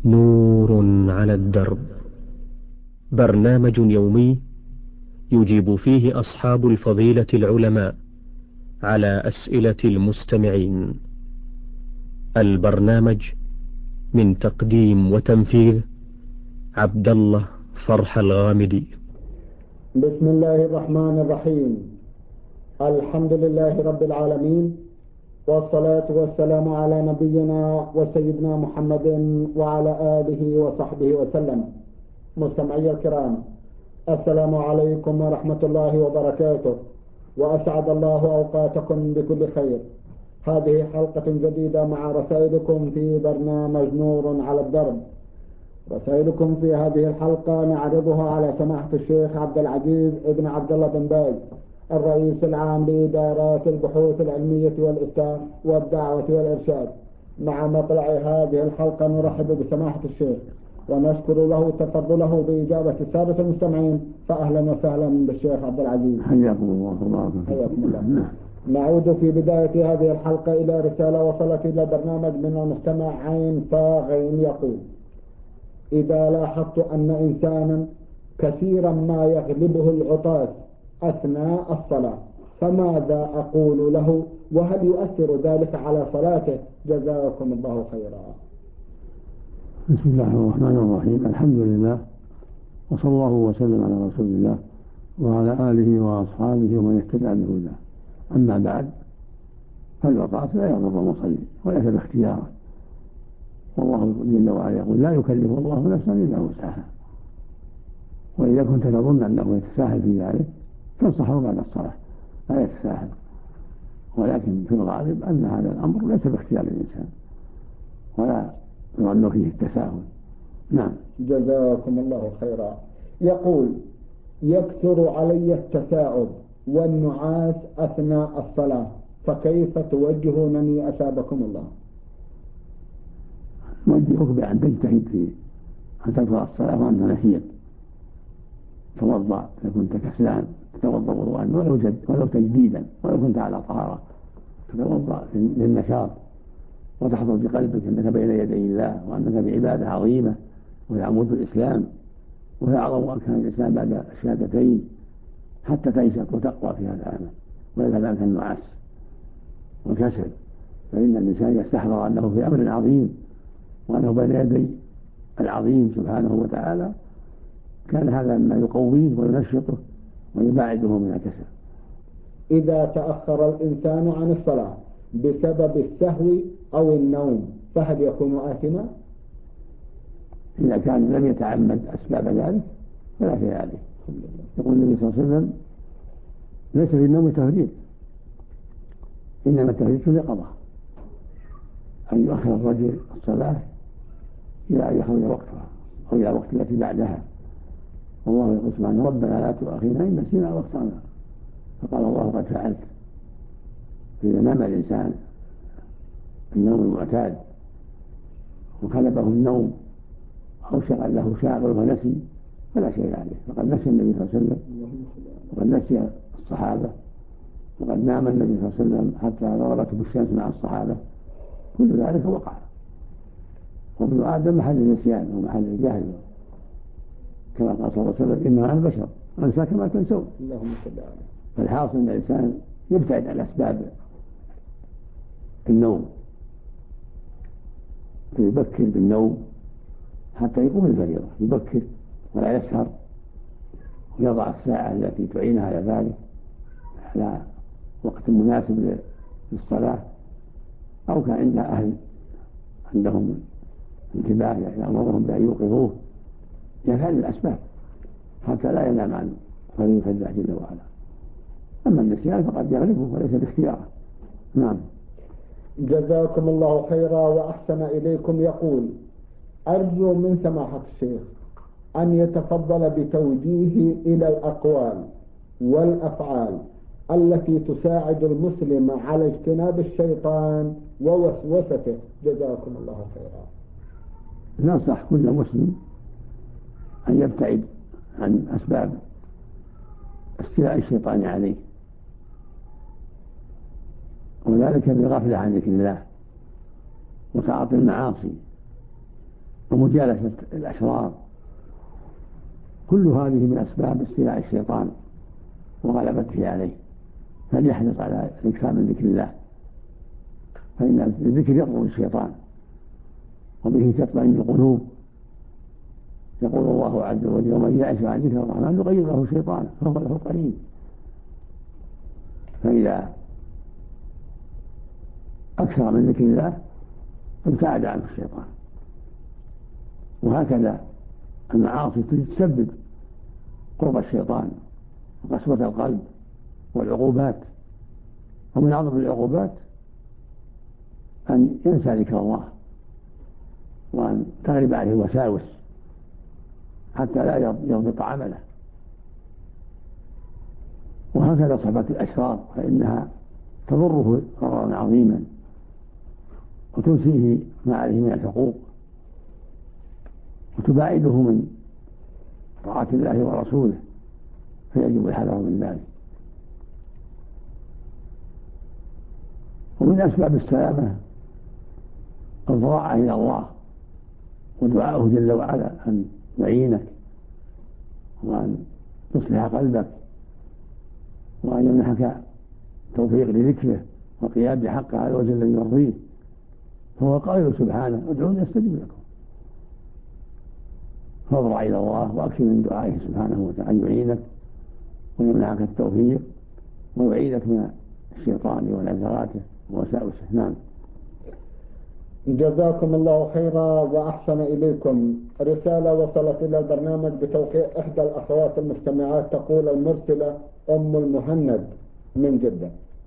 نور على الدرب، برنامج يومي يجيب فيه أصحاب الفضيلة العلماء على أسئلة المستمعين. البرنامج من تقديم وتنفيذ عبد الله فرح الغامدي. بسم الله الرحمن الرحيم. الحمد لله رب العالمين، والصلاة والسلام على نبينا وسيدنا محمد وعلى آله وصحبه وسلم. مستمعي الكرام، السلام عليكم ورحمة الله وبركاته، وأسعد الله أوقاتكم بكل خير. هذه حلقة جديدة مع رسائلكم في برنامج نور على الدرب. رسائلكم في هذه الحلقة نعرضها على سماحة الشيخ عبد العزيز ابن عبد الله بن باز، الرئيس العام لإدارات البحوث العلمية والإفتاء والدعوة والإرشاد. مع مطلع هذه الحلقة نرحب بسماحة الشيخ ونشكر له تفضله بإجابة السادة المستمعين. فأهلا وسهلا بالشيخ عبد العزيز. حياكم الله. حياكم الله. نعود في بداية هذه الحلقة إلى رسالة وصلت إلى برنامج من المستمع عين فاغين يقول: إذا لاحظت أن إنسانا كثيرا ما يغلبه العطاس أثناء الصلاة فماذا أقول له، وهل يؤثر ذلك على صلاته؟ جزاكم الله خيرا. بسم الله الرحمن الرحيم. الحمد لله، وصلى الله وسلم على رسول الله وعلى آله وأصحابه ومن اهتدى بهداه. أما بعد، فالعطاس لا يضر المصلي وليس باختياره، والله جل وعلا يقول: لا يكلف الله نفسا إلا وسعها. وإذا كنت تظن أنه يتساهل في ذلك تنصحه بعد الصلاة لا يتساهل، ولكن في الغالب أن هذا الأمر ليس باختيار الإنسان ولا يظن فيه التساهل. نعم. جزاكم الله خيرا. يقول: يكثر علي التثاؤب والنعاس أثناء الصلاة، فكيف توجهونني أثابكم الله؟ نوجهك بأن تجتهد في أن تقرأ الصلاة وأنت نشيط، توضأ إذا كنت كسلان تتوضأ وضوءا ولو تجديدا، ولو كنت على طهارة تتوضأ للنشاط، وتحضر بقلبك أنك بين يدي الله وأنك بعبادة عظيمة وهي عمود الإسلام وهي أعظم أركان الإسلام بعد الشهادتين، حتى تنشط وتقوى في هذا العمل ويذهب عنك النعاس والكسل. فإن الإنسان يستحضر أنه في أمر عظيم وأنه بين يدي العظيم سبحانه وتعالى، كان هذا ما يقويه وينشطه ويباعده من الكسل. إذا تأخر الإنسان عن الصلاة بسبب السهو أو النوم فهل يكون آثما؟ إذا كان لم يتعمد أسباب ذلك فلا شيء عليه. يقول النبي صلى الله عليه وسلم: ليس في النوم تفريط، إنما التفريط في اليقظة، أن يؤخر الرجل الصلاة إلى أن يخرج وقتها أو إلى وقت التي بعدها. والله يقول سبحانه: ربنا لا تؤاخذنا إن نسينا أو أخطأنا. فقال الله: قد فعلت. فإذا نام الإنسان النوم المعتاد وغلبه النوم أو شغل له شاغل ونسي فلا شيء عليه، فقد نسي النبي صلى الله عليه وسلم وقد نسي الصحابة وقد نام النبي صلى الله عليه وسلم حتى غربته الشمس مع الصحابة. كل ذلك وقع، وابن آدم محل النسيان ومحل الجهل، كما قال صلى الله عليه وسلم: إنما أنا بشر أنسى كما تنسون. فالحاصل أن الإنسان يبتعد عن أسباب النوم، فيبكر بالنوم حتى يقوم الفريضة، يبكر ولا يسهر، ويضع الساعة التي تعينها على ذلك على وقت مناسب للصلاة، أو كان عند أهل عندهم انتباه يأمرهم بأن يوقظوه، يفعل الأسباب حتى لا ينام عن فريضة الله جل وعلا. أما النسيان فقد يغلبه وليس باختياره. نعم. جزاكم الله خيرا وأحسن إليكم. يقول: أرجو من سماحة الشيخ أن يتفضل بتوجيه إلى الأقوال والأفعال التي تساعد المسلم على اجتناب الشيطان ووسوسته. جزاكم الله خيرا. ننصح كل مسلم أن يبتعد عن أسباب استيلاء الشيطان عليه، وذلك بالغفلة عن ذكر الله وتعاطي المعاصي ومجالسة الأشرار، كل هذه من أسباب استيلاء الشيطان وغلبته عليه، فليحرص على الإكثار من ذكر الله، فإن الذكر يطرد الشيطان وبه تطمئن القلوب. يقول الله عز وجل: ومن يعش عن ذكر الرحمن نقيض له شيطانا فهو له قرين. فإذا أكثر من ذكر الله ابتعد عنه الشيطان. وهكذا المعاصي تسبب قرب الشيطان وقسوة القلب والعقوبات، ومن أعظم العقوبات أن ينسى ذكر الله وأن تغلب عليه الوساوس حتى لا يضبط عمله. وهكذا صحبة الأشرار فإنها تضره ضررا عظيما وتنسيه ما عليه من الحقوق وتباعده من طاعة الله ورسوله، فيجب الحذر من ذلك. ومن أسباب السلامة الضراعة إلى الله ودعاؤه جل وعلا أن يعينك وأن يصلح قلبك وأن يمنحك توفيق لذكره والقيام بحقه على الوجه الذي يرضيه. فهو قائل سبحانه: ادعوني استجب لكم. فاضرع إلى الله وأكثر من دعائه سبحانه وتعالى أن يعينك ويمنحك التوفيق ويعيدك من الشيطان ونزغاته ووساوسه. نعم. جزاكم الله خيرا وأحسن إليكم. رسالة وصلت إلى البرنامج بتوقيع إحدى الأخوات المستمعات، تقول المرسلة أم المهند من جدة.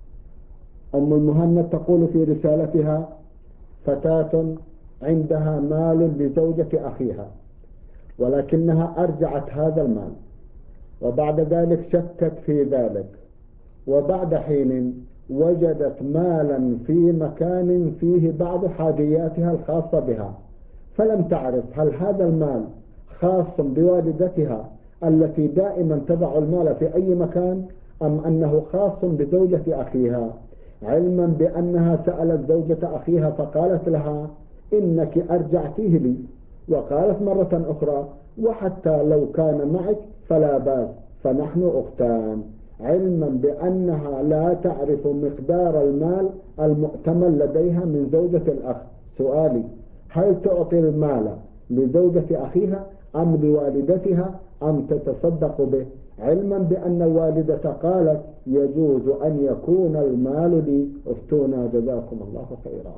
أم المهند تقول في رسالتها: فتاة عندها مال لزوجة أخيها، ولكنها أرجعت هذا المال، وبعد ذلك شكت في ذلك، وبعد حين وجدت مالا في مكان فيه بعض حاجياتها الخاصة بها، فلم تعرف هل هذا المال خاص بوالدتها التي دائما تضع المال في أي مكان، أم أنه خاص بزوجة أخيها، علما بأنها سألت زوجة أخيها فقالت لها: إنك أرجعتيه لي، وقالت مرة أخرى: وحتى لو كان معك فلا بأس فنحن أختان، علما بأنها لا تعرف مقدار المال المؤتمن لديها من زوجة الأخ. سؤالي: هل تعطي المال لزوجة أخيها أم لوالدتها أم تتصدق به، علما بأن الوالدة قالت يجوز أن يكون المال لي؟ افتونا جزاكم الله خيرا.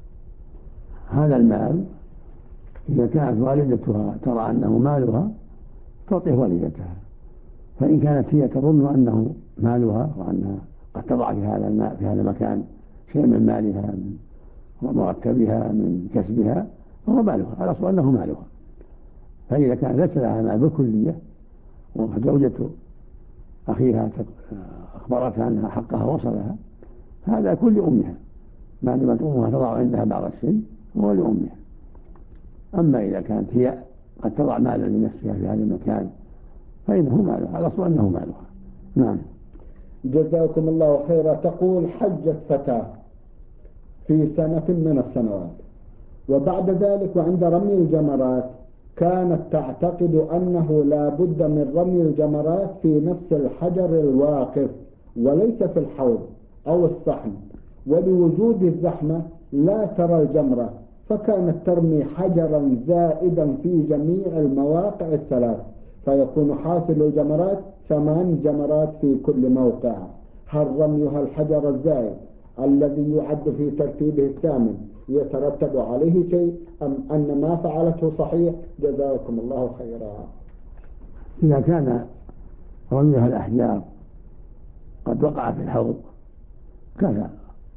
هذا المال إذا كانت والدتها ترى أنه مالها تعطيه والدتها، فإن كانت هي تظن أنه مالها وأنها قد تضع في هذا المكان شيء من مالها من مرتبها من كسبها فهو مالها، على أصل أنه مالها. فإذا كان ليس لها مال بالكلية وزوجة أخيها أخبرتها أنها حقها وصلها، هذا يكون لأمها، ما دامت أمها تضع عندها بعض الشيء هو لأمها. أما إذا كانت هي قد تضع مالا لنفسها في هذا المكان فإنه مالها، على أصل أنه مالها. نعم. جزاكم الله خيرا. تقول: حجت فتاة في سنة من السنوات، وبعد ذلك وعند رمي الجمرات كانت تعتقد أنه لا بد من رمي الجمرات في نفس الحجر الواقف وليس في الحوض أو الصحن، ولوجود الزحمة لا ترى الجمرة، فكانت ترمي حجرا زائدا في جميع المواقع الثلاث، فيكون حاصل الجمرات 8 جمرات في كل موقع. هل رميها الحجر الزائد الذي يعد في ترتيبه الثامن يترتب عليه شيء، أم أن ما فعلته صحيح؟ جزاكم الله خيرا. إذا كان رميها الأحجار قد وقع في الحوض كذا،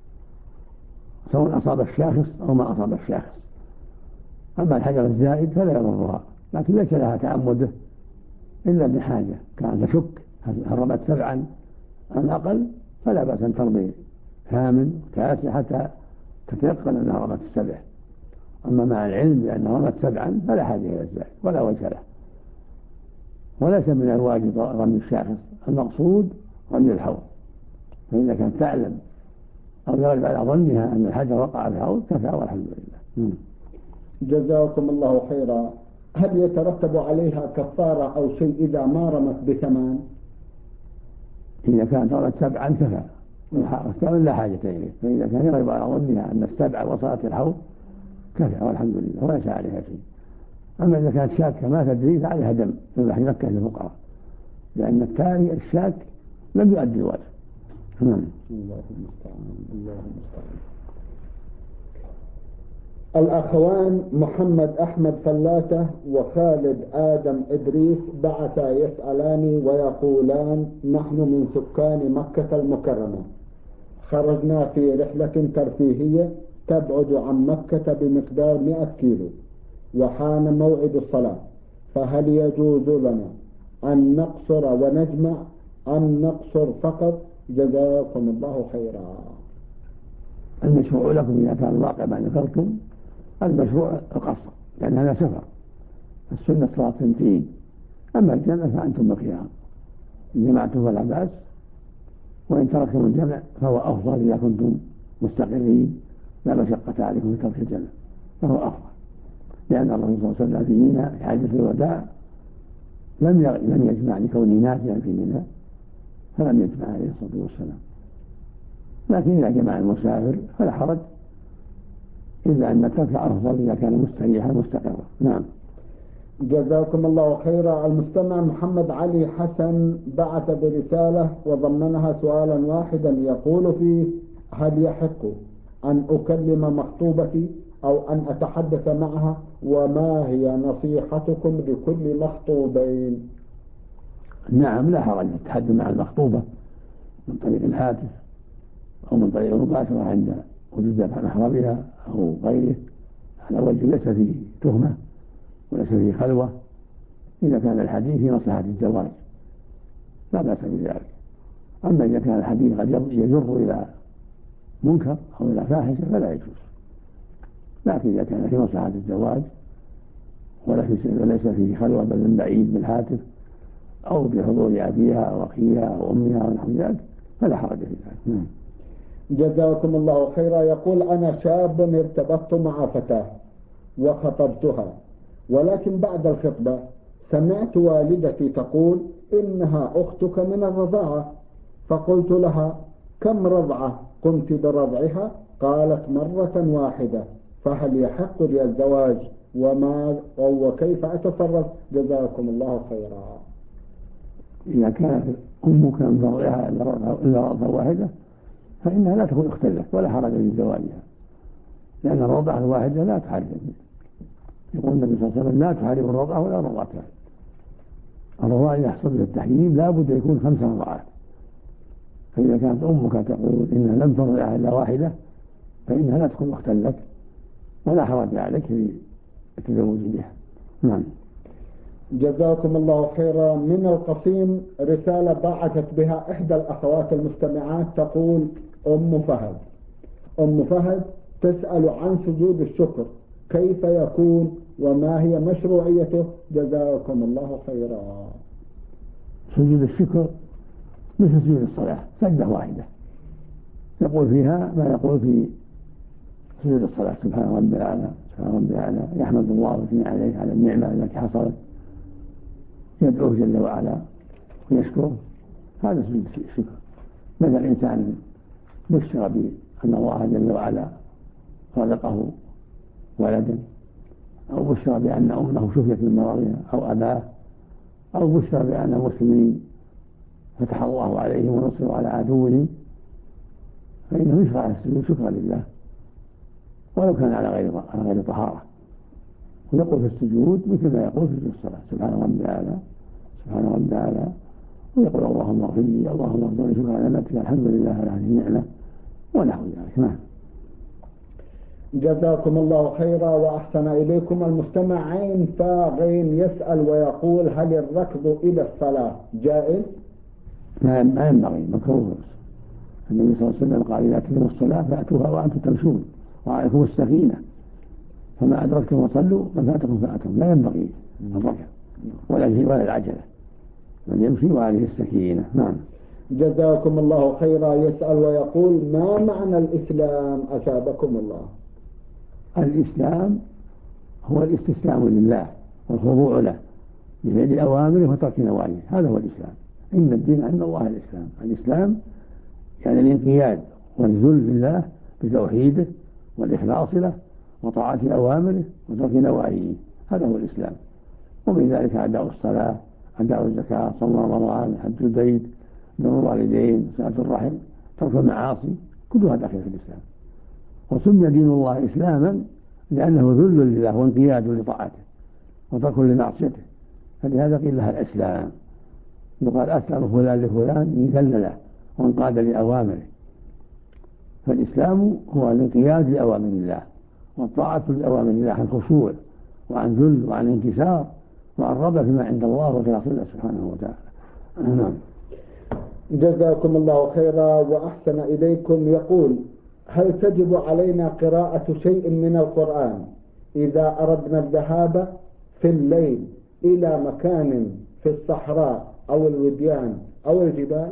سواء أصاب الشاخص أو ما أصاب الشاخص. أما الحجر الزائد فلا يضرها، لكن ليس لها تعمده إلا بحاجة، كان تشك هل رمت 7 أم أقل فلا بأس أن ترمي 8 9 حتى تتيقن أنها رمت 7. أما مع العلم بأنها رمت 7 فلا حاجة إلى الزائد ولا وجه له، وليس من الواجب رمي الشاخص، المقصود رمي الحوض. فإذا كانت تعلم أو يغلب على ظنها أن الحجر وقع في الحوض كفى والحمد لله. جزاكم الله خيرا. هل يترتب عليها كفارة أو شيء إذا ما رمت بثمان؟ إذا كانت رمت 7 كفى، والثامن لا حاجة إليه، فإذا كان يغلب على ظنها أن 7 وصلت الحوض كفى والحمد لله وليس عليها شيء. أما إذا كانت شاكة ما تدري فعليها دم يذبح مكة للفقراء، لأن الثاني الشاك لم يؤدي الواجب. الله المستعان. الله المستعان. الأخوان محمد أحمد فلاتة وخالد آدم إدريس بعثا يسألاني ويقولان: نحن من سكان مكة المكرمة، خرجنا في رحلة ترفيهية تبعد عن مكة بمقدار 100 كيلو، وحان موعد الصلاة، فهل يجوز لنا أن نقصر ونجمع أم نقصر فقط؟ جزاكم الله خيرا. المشروع لكم إذا كان الواقع ما ذكرتم المشروع القصر، لأن هذا سفر، السنة صلاة 2، أما الجمع فأنتم بخيار، إن جمعتم فلا بأس، وإن تركتم الجمع فهو أفضل إذا كنتم مستقرين لا مشقة عليكم في ترك الجمع، فهو أفضل، لأن الرسول صلى الله عليه وسلم في منى في حجة الوداع لم يجمع لكونه نازلا في منى، فلم يجمع عليه الصلاة والسلام. لكن إذا جمع المسافر فلا حرج، إلا أن الترك أفضل إذا كان مستريحا مستقرا. نعم. جزاكم الله خيرا. المستمع محمد علي حسن بعث برسالة وضمنها سؤالا واحدا يقول فيه: هل يحق أن أكلم مخطوبتي أو أن أتحدث معها؟ وما هي نصيحتكم لكل مخطوبين؟ نعم، لا حرج التحدث مع المخطوبة من طريق الهاتف أو من طريق المباشرة عند وجود محرمها أو غيره، على وجه ليس فيه تهمة وليس فيه خلوة، إذا كان الحديث في مصلحة الزواج لا بأس بذلك. أما إذا كان الحديث قد يجر إلى منكر أو إلى فاحشة فلا يجوز، لكن إذا كان في مصلحة الزواج وليس فيه خلوة بل من بعيد بالهاتف أو بحضور أبيها أو أخيها أو أمها أو نحو ذلك فلا حرج في ذلك. جزاكم الله خيرا. يقول: أنا شاب ارتبطت مع فتاة وخطبتها، ولكن بعد الخطبة سمعت والدتي تقول إنها أختك من الرضاعة، فقلت لها: كم رضعة قمت برضعها؟ قالت: مرة واحدة، فهل يحق لي الزواج وكيف أتصرف؟ جزاكم الله خيرا. إذا كانت أمك من رضعها إلا رضعة واحدة فإنها لا تكون أختا لك ولا حرج في زواجها، لأن الرضعة الواحدة لا تحرم. يقول النبي صلى الله عليه وسلم: لا تحرم الرضعة ولا رضعتان. الرضاعة إذا حصل بها التحريم لا بد يكون 5 رضعات، فإذا كانت أمك تقول إنها لم ترضعها إلا واحدة فإنها لا تكون أختا لك ولا حرج عليك في التزوج بها. نعم. جزاكم الله خيرا. من القصيم رسالة بعثت بها إحدى الأخوات المستمعات تقول: أم فهد تسأل عن سجود الشكر، كيف يكون وما هي مشروعيته؟ جزاكم الله خيرا. سجود الشكر مثل سجود الصلاة، سجدة واحدة يقول فيها ما يقول في سجود الصلاة: سبحان ربي الأعلى سبحان ربي الأعلى، يحمد الله ويثني عليه على النعمة التي حصلت، يدعوه جل وعلا ويشكره. هذا سجود الشكر. مثل إنسان بشر بأن الله جل وعلا رزقه ولدا، أو بشر بأن أمه شفيت من مرضها أو أباه، أو بشر بأن المسلمين فتح الله عليهم ونصروا على عدوهم، فإنه يشرع السجود شكرا لله ولو كان على غير طهارة، ويقول في السجود مثل ما يقول في الصلاة: سبحان ربي الأعلى سبحان ربي الأعلى، ويقول: اللهم اغفر لي اللهم اغفر لي شكرا على نعمتك الحمد لله على هذه النعمة ونحو ذلك. نعم. جزاكم الله خيرا وأحسن إليكم. المستمع عين فاغين يسأل ويقول: هل الركض إلى الصلاة جائز؟ ما ينبغي، مكروه. النبي صلى الله عليه وسلم قال: إذا أتيتم الصلاة فأتوها وأنتم تمشون وعليكم السكينة، فما أدركتم فصلوا ما فاتكم فأتم. لا ينبغي الركض ولا العجلة، بل يمشي وعليه السكينة. نعم. جزاكم الله خيرا. يسأل ويقول: ما معنى الإسلام أثابكم الله؟ الإسلام هو الاستسلام لله والخضوع له بفعل أوامره وترك نواهيه، هذا هو الإسلام. إن الدين عند الله الإسلام. الإسلام يعني الانقياد والذل لله بتوحيده والإخلاص له وطاعة أوامره وترك نواهيه، هذا هو الإسلام. ومن ذلك أداء الصلاة، أداء الزكاة، صوم رمضان، حج البيت، بر الوالدين، صلة الرحم، ترك المعاصي، كلها داخل في الإسلام. وسمي دين الله إسلاما لأنه ذل لله وانقياد لطاعته وترك لمعصيته، فلهذا قيل لها الإسلام. يقال أسلم فلان لفلان ذل له وانقاد لأوامره. فالإسلام هو الانقياد لأوامر الله والطاعة لأوامر الله عن خشوع وعن ذل وعن انكسار وعن رغبة فيما عند الله وفي رسول الله سبحانه وتعالى. نعم. جزاكم الله خيرا وأحسن إليكم. يقول: هل تجب علينا قراءة شيء من القرآن إذا أردنا الذهاب في الليل إلى مكان في الصحراء أو الوديان أو الجبال؟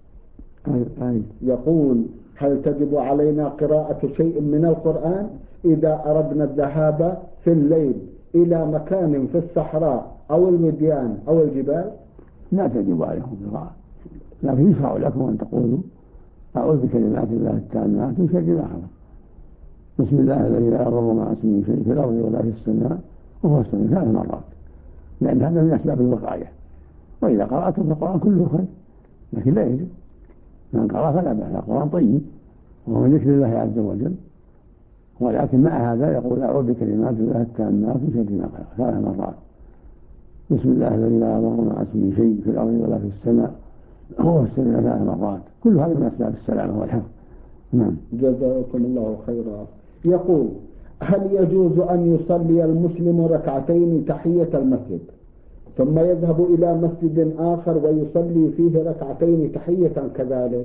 يقول: هل تجب علينا قراءة شيء من القرآن إذا أردنا الذهاب في الليل إلى مكان في الصحراء أو الوديان أو الجبال؟ لا تجب عليكم قراءة، لكن يشرع لكم أن تقولوا: أعوذ بكلمات الله التامات من شر ما خلق، بسم الله الذي لا يضر مع اسمه شيء في الأرض ولا في السماء وهو السميع 3 مرات، لأن هذا من أسباب الوقاية. وإذا قرأتم فالقرآن كله خير، لكن لا يجب. من قرأ فلا بأس، القرآن طيب وهو من ذكر الله عز وجل، ولكن مع هذا يقول: أعوذ بكلمات الله التامات من شر ما خلق 3 مرات، بسم الله الذي لا يضر مع اسمه شيء في الأرض ولا في السماء وهو السميع 3 مرات، كل هذا من أسباب السلامة والحفظ. نعم. جزاكم الله خيرا. يقول: هل يجوز أن يصلي المسلم ركعتين تحية المسجد ثم يذهب إلى مسجد آخر ويصلي فيه ركعتين تحية كذلك؟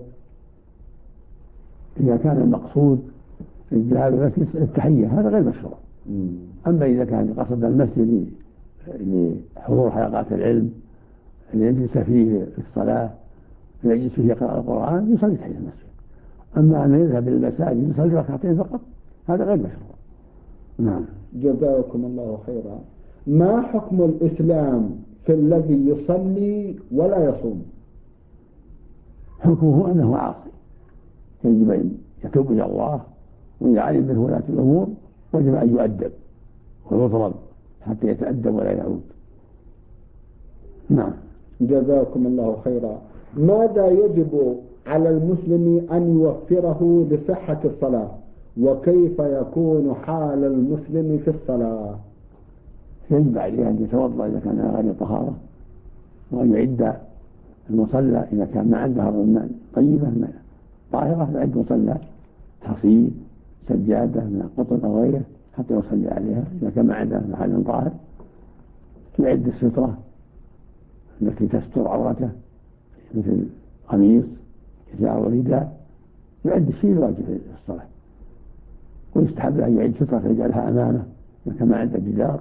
إذا كان المقصود الذهاب إلى المسجد التحية هذا غير مشروع. أما إذا كان قصد المسجد لحضور حلقات العلم ليجلس فيه في الصلاة يجلس فيه يقرأ القرآن يصلي تحية المسجد. أما أن يذهب إلى المساجد يصلي ركعتين فقط هذا غير مشروع. نعم. جزاكم الله خيرا. ما حكم الإسلام في الذي يصلي ولا يصوم؟ حكمه أنه عاصي، يجب أن يتوب إلى الله، وإذا علم به ولاة الأمور وجب أن يؤدب ويضرب حتى يتأدب ولا يعود. نعم. جزاكم الله خيرا. ماذا يجب على المسلم أن يوفره لصحة الصلاة، وكيف يكون حال المسلم في الصلاة؟ يجب عليه أن يتوضأ إذا كان غير طهارة، وأن يعد المصلى إذا كان ما عنده أرض طيبة طاهرة، يعد مصلى حصير سجادة من قطن أو غيره حتى يصلي عليها. إذا كان ما عنده محل طاهر يعد السترة التي تستر عورته مثل قميص إزار ورداء، يعد الشيء الواجب في الصلاة. ويستحب له أن يعد سترة يجعلها أمامه إذا كان ما عنده جدار،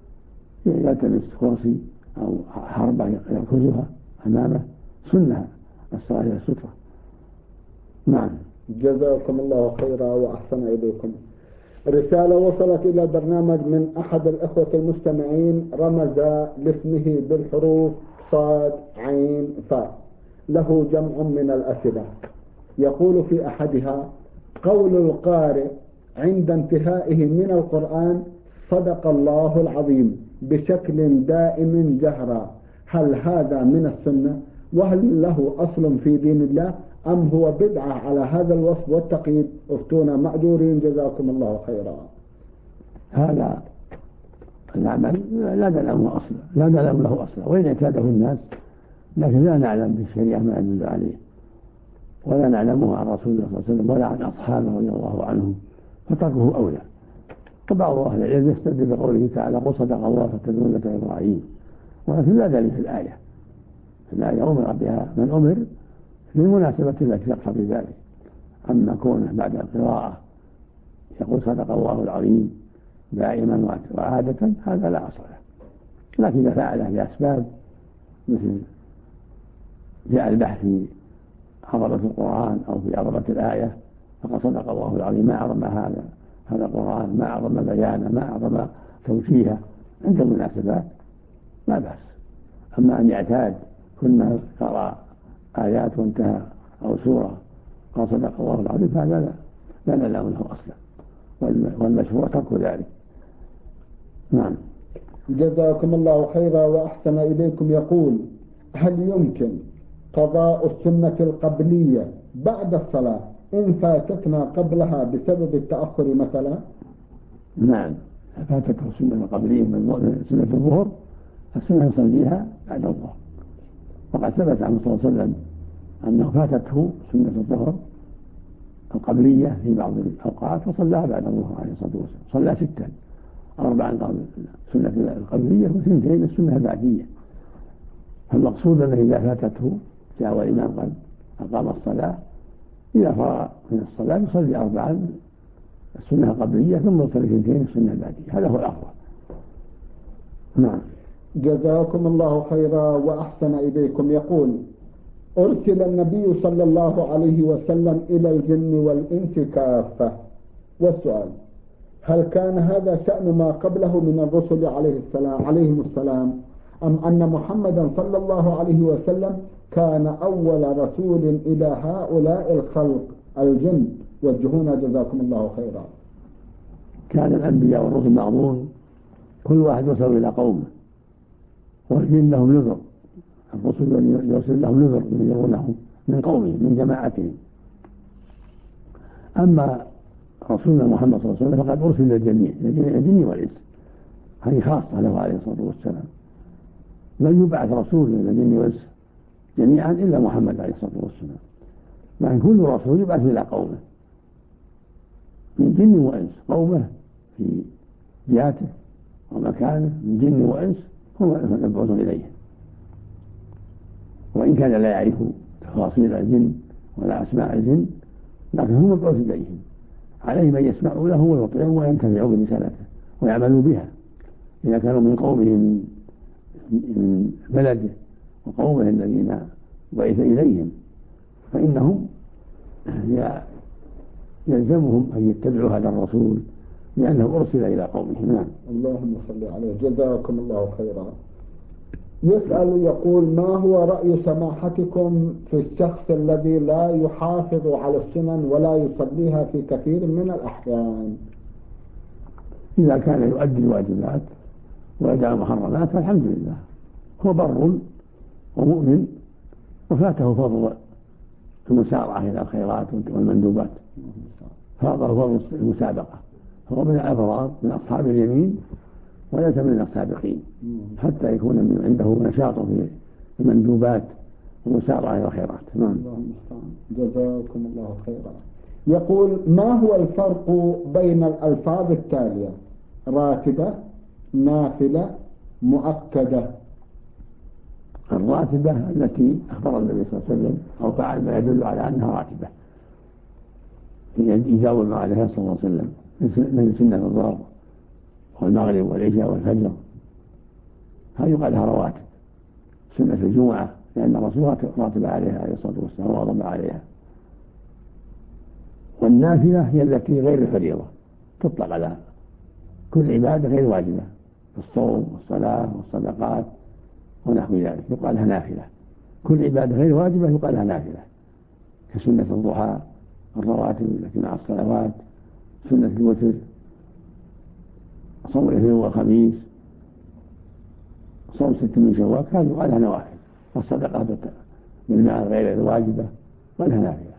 يلتمس كرسي أو حربة يركزها أمامه، سنة الصلاة إلى السترة. نعم. جزاكم الله خيرا وأحسن إليكم. رسالة وصلت إلى البرنامج من أحد الأخوة المستمعين، رمز لاسمه بالحروف صاد عين فاء، له جمع من الأسئلة. يقول في أحدها: قول القارئ عند انتهائه من القرآن صدق الله العظيم بشكل دائم جهرا، هل هذا من السنة؟ وهل له أصل في دين الله أم هو بدعة على هذا الوصف والتقييد؟ افتونا مأجورين جزاكم الله خيرا. هذا العمل لا نعلم له أصلا، وإن اعتاده الناس، لكن لا نعلم بالشريعة ما يدل عليه، ولا نعلمه عن رسول الله صلى الله عليه وسلم ولا عن أصحابه رضي الله عنهم، فتركه أولى. وبعض أهل العلم يستدل بقوله تعالى: قل صدق الله فاتبعوا ملة إبراهيم، ولكن لا دليل في الآية. الآية أمر بها من أمر للمناسبة التي تقتضي ذلك. أما كونه بعد القراءة يقول صدق الله العظيم دائما وعادة هذا لا أصل له، لكن إذا فعله لأسباب مثل جاء البحث في عظمة القرآن أو في عظمة الآية فقد صدق الله العظيم، ما أعظم هذا القرآن، ما أعظم بيانه، ما أعظم توجيها عند المناسبات لا بأس. أما أن يعتاد كل ما قرأ آيات وانتهى أو سورة قال صدق الله العظيم فهذا لا نلام له أصلا، والمشروع ترك ذلك. نعم. جزاكم الله خيرا وأحسن إليكم. يقول: هل يمكن قضاء السنة القبلية بعد الصلاة إن فاتتنا قبلها بسبب التأخر مثلا؟ نعم، فاتته السنة القبلية من سنة الظهر السنة يصليها بعد الظهر، وقد ثبت عنه صلى الله عليه وسلم أنه فاتته سنة الظهر القبلية في بعض الأوقات وصلاها بعد الظهر عليه الصلاة والسلام. صلى 6، 4 قبل السنة القبلية و2 السنة البعدية. فالمقصود أنه إذا فاتته جاء والإمام قد أقام الصلاة، إذا فرغ من الصلاة يصلي 4 السنة القبلية ثم يصلي 2 السنة البعدية، هذا هو الأفضل. نعم. جزاكم الله خيرا وأحسن إليكم. يقول: أرسل النبي صلى الله عليه وسلم إلى الجن والإنس كافة، والسؤال: هل كان هذا شأن ما قبله من الرسل عليهم السلام، أم أن محمدا صلى الله عليه وسلم كان أول رسول إلى هؤلاء الخلق الجن؟ وجهونا جزاكم الله خيرا. كان الأنبياء والرسل معظون كل واحد يرسل إلى قومه، والجن لهم نذر، الرسل يرسل لهم نذر ينذرونهم من قومهم من جماعتهم. أما رسولنا محمد صلى الله عليه وسلم فقد أرسل للجميع، الجن والإنس، هذه خاصة له عليه الصلاة والسلام. لن يبعث رسول من الجن والإنس جميعا إلا محمد عليه الصلاة والسلام، لكن كل رسول يبعث إلى قومه من جن وإنس، قومه في جهته ومكانه من جن وإنس هم المبعوثون إليهم، وإن كان لا يعرف تفاصيل الجن ولا أسماء الجن لكن هم مبعوث إليهم، عليهم أن يسمعوا له ويطيعوا وينتفعوا برسالته ويعملوا بها. إذا كانوا من قومه من بلده وقومه الذين بعث إليهم فإنهم يلزمهم أن يتبعوا هذا الرسول لأنه أرسل إلى قومهم. نعم. اللهم صل عليه. جزاكم الله خيرا. يسأل يقول: ما هو رأي سماحتكم في الشخص الذي لا يحافظ على السنن ولا يصليها في كثير من الأحيان؟ إذا كان يؤدي الواجبات ويدع المحرمات فالحمد لله، هو بر ومؤمن وفاته فضل المسارعة إلى الخيرات والمندوبات، فاضل فضل المسابقة، هو من الأبرار من أصحاب اليمين وليس من السابقين، حتى يكون عنده نشاط في المندوبات والمسارعة إلى الخيرات. اللهم جزاكم الله خيرا. يقول: ما هو الفرق بين الألفاظ التالية: راتبة، نافلة، مؤكدة؟ الراتبة التي أخبر النبي صلى الله عليه وسلم أو فعل ما يدل على أنها راتبة، يجاوب ما عليها صلى الله عليه وسلم من سنة الظهر والمغرب والعشاء والفجر، هذه يقال لها رواتب. سنة الجمعة لأن الرسول راتب عليها عليه الصلاة والسلام وواظب عليها. والنافلة هي التي غير الفريضة، تطلق على كل عبادة غير واجبة، الصوم والصلاة والصدقات ونحو ذلك يقال لها نافلة. كل عبادة غير واجبة يقال لها نافلة، كسنة الضحى، الرواتب التي مع الصلوات، سنة الوتر، صوم الاثنين والخميس، صوم 6 من شوال، هذه يقال لها نوافل. والصدقة بالمال غير الواجبة يقال لها نافلة.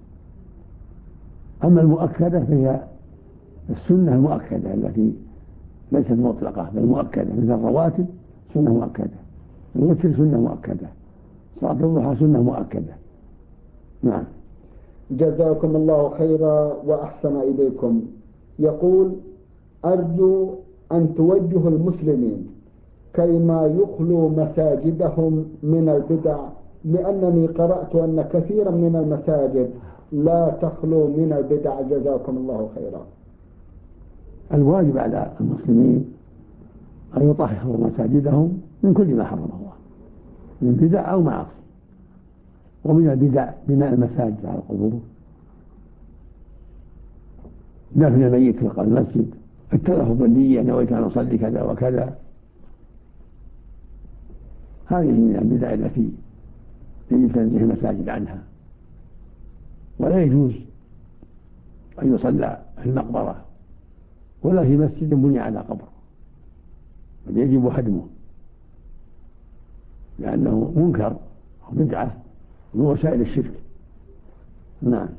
أما المؤكدة فهي السنة المؤكدة التي ليست مطلقة بل مؤكدة، مثل الرواتب سنة مؤكدة، الوتر سنة مؤكدة، صلاة الضحى سنة مؤكدة. نعم. جزاكم الله خيرا وأحسن إليكم. يقول: أرجو أن توجه المسلمين كيما يخلو مساجدهم من البدع، لأنني قرأت أن كثيرا من المساجد لا تخلو من البدع. جزاكم الله خيرا. الواجب على المسلمين أن يطهروا مساجدهم من كل ما حرم الله من بدع أو معاصي. ومن البدع بناء المساجد على القبور، دفن الميت في المسجد التلفظ بالنية نويت أن أصلي كذا وكذا، هذه من البدع التي يجب تنزيه المساجد عنها، ولا يجوز أن يصلى في المقبرة ولا في مسجد بني على قبر، بل يجب هدمه لأنه منكر وبدعة من وسائل الشرك. نعم.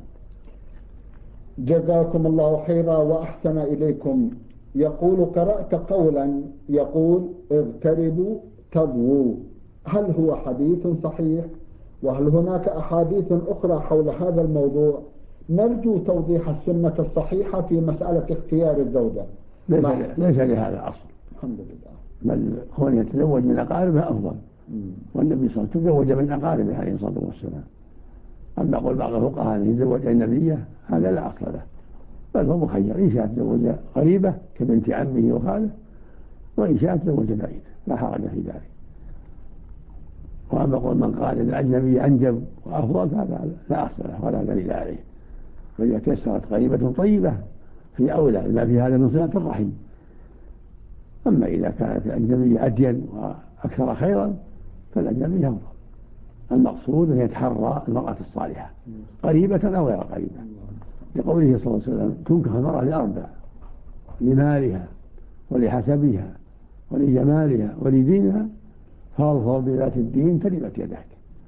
جزاكم الله خيرا وأحسن إليكم. يقول: قرأت قولا يقول: اغتربوا تضووا، هل هو حديث صحيح؟ وهل هناك أحاديث أخرى حول هذا الموضوع؟ نرجو توضيح السنة الصحيحة في مسألة اختيار الزوجة. ليس لهذا أصل، الحمد لله، بل هو يتزوج من أقاربه أفضل، والنبي صلى الله عليه وسلم تزوج من أقاربه عليه الصلاة والسلام. أما قول بعض الفقهاء أنه يتزوج النبية هذا لا أصل له، بل هو مخير، إن شاء تزوج قريبة كبنت عمه وخاله، وإن شاء تزوج بعيد لا حرج في ذلك. وأما قول من قال أن الأجنبي أنجب وأفضل هذا لا أصل له ولا دليل عليه، فإذا تيسرت قريبة طيبة في أولى لما في هذا من صلة الرحم. أما إذا كانت الأجنبية أدين وأكثر خيرا فالأجنبي أفضل. المقصود أن يتحرى المرأة الصالحة قريبة أو غير قريبة، لقوله صلى الله عليه وسلم: تنكح المرأة لأربع: لمالها ولحسبها ولجمالها ولدينها، فاظفر بذات الدين تربت يداك.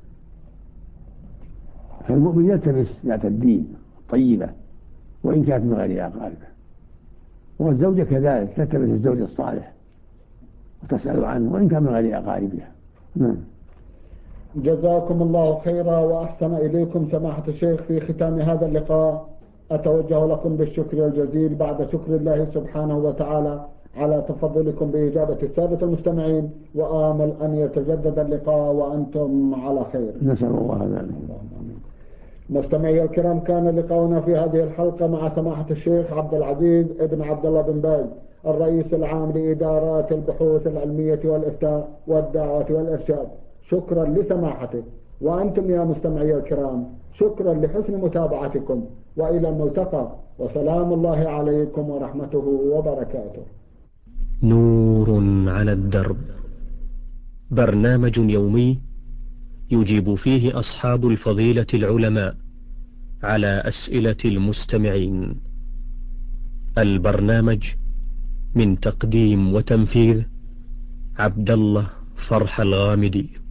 فالمؤمن يلتمس ذات الدين الطيبة وإن كانت من غير أقاربه، والزوجة كذلك تلتمس الزوج الصالح وتسأل عنه وإن كان من غير أقاربها. نعم. جزاكم الله خيرا وأحسن إليكم سماحة الشيخ. في ختام هذا اللقاء أتوجه لكم بالشكر الجزيل بعد شكر الله سبحانه وتعالى على تفضلكم بإجابة السادة المستمعين، وآمل أن يتجدد اللقاء وأنتم على خير. نسأل الله ذلك. مستمعي الكرام، كان لقاؤنا في هذه الحلقة مع سماحة الشيخ عبد العزيز ابن عبد الله بن باز، الرئيس العام لإدارات البحوث العلمية والإفتاء والدعوة والإرشاد. شكرا لسماحته، وأنتم يا مستمعي الكرام شكرا لحسن متابعتكم، وإلى الملتقى، وسلام الله عليكم ورحمته وبركاته. نور على الدرب، برنامج يومي يجيب فيه أصحاب الفضيلة العلماء على أسئلة المستمعين. البرنامج من تقديم وتنفيذ عبد الله فرح الغامدي.